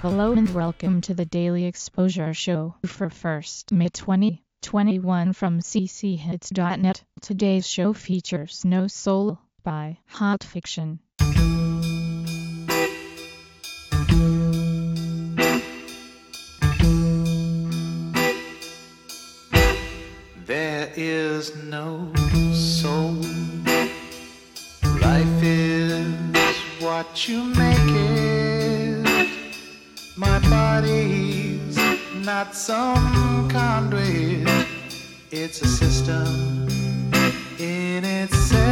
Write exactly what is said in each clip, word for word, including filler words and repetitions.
Hello and welcome to the Daily Exposure Show for first May twenty twenty-one from c c hits dot net. Today's show features No Soul by Hot Fiction. There is no soul. Life is what you make it. My body's not some conduit. It's a system in itself.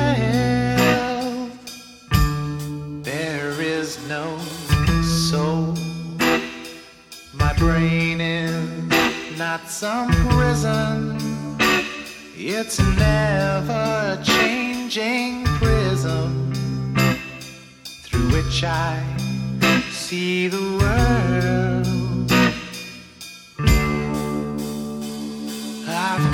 There is no soul. My brain is not some prison. It's a never-changing prism through which I see the world. I've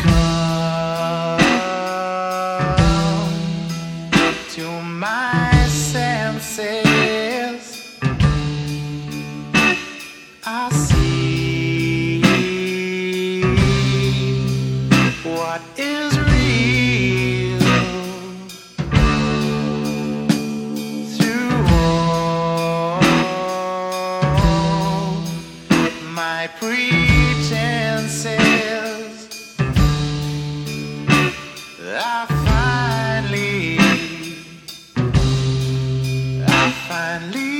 come to my senses. I see what is real through all my pretenses. I finally, I finally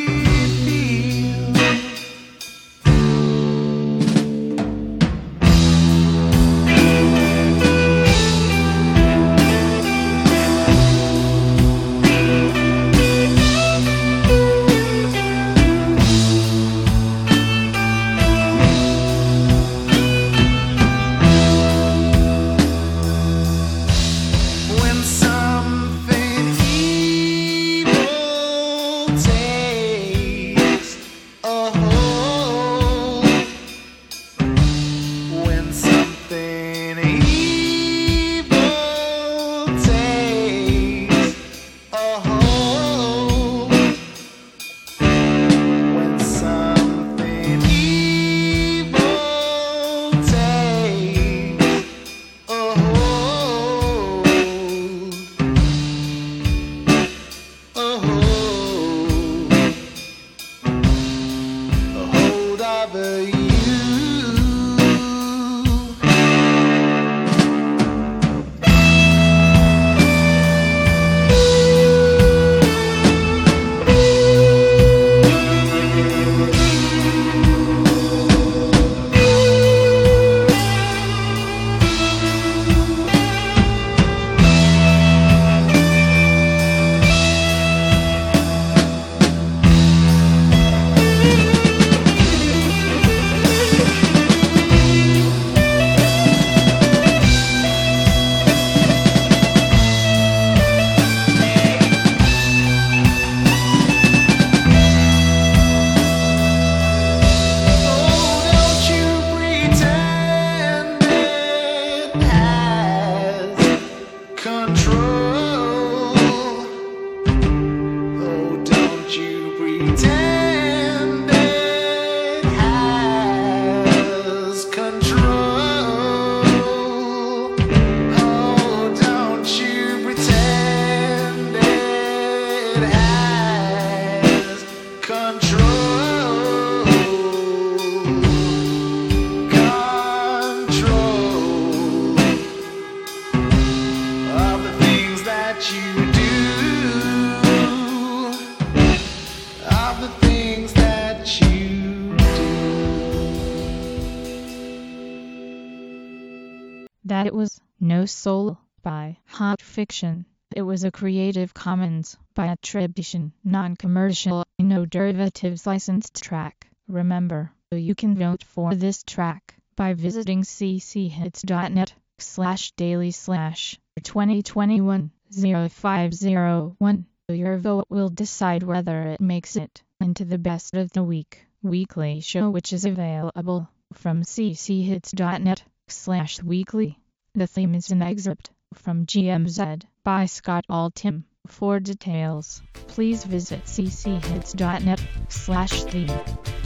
That it was No Soul by Hot Fiction. It was a Creative Commons by attribution, non-commercial, no derivatives licensed track. Remember, you can vote for this track by visiting c c hits dot net slash daily slash twenty twenty-one oh five oh one. Your vote will decide whether it makes it into the best of the week weekly show, which is available from c c hits dot net slash weekly. The theme is an excerpt from G M Z by Scott Altham. For details, please visit c c hits dot net slash theme.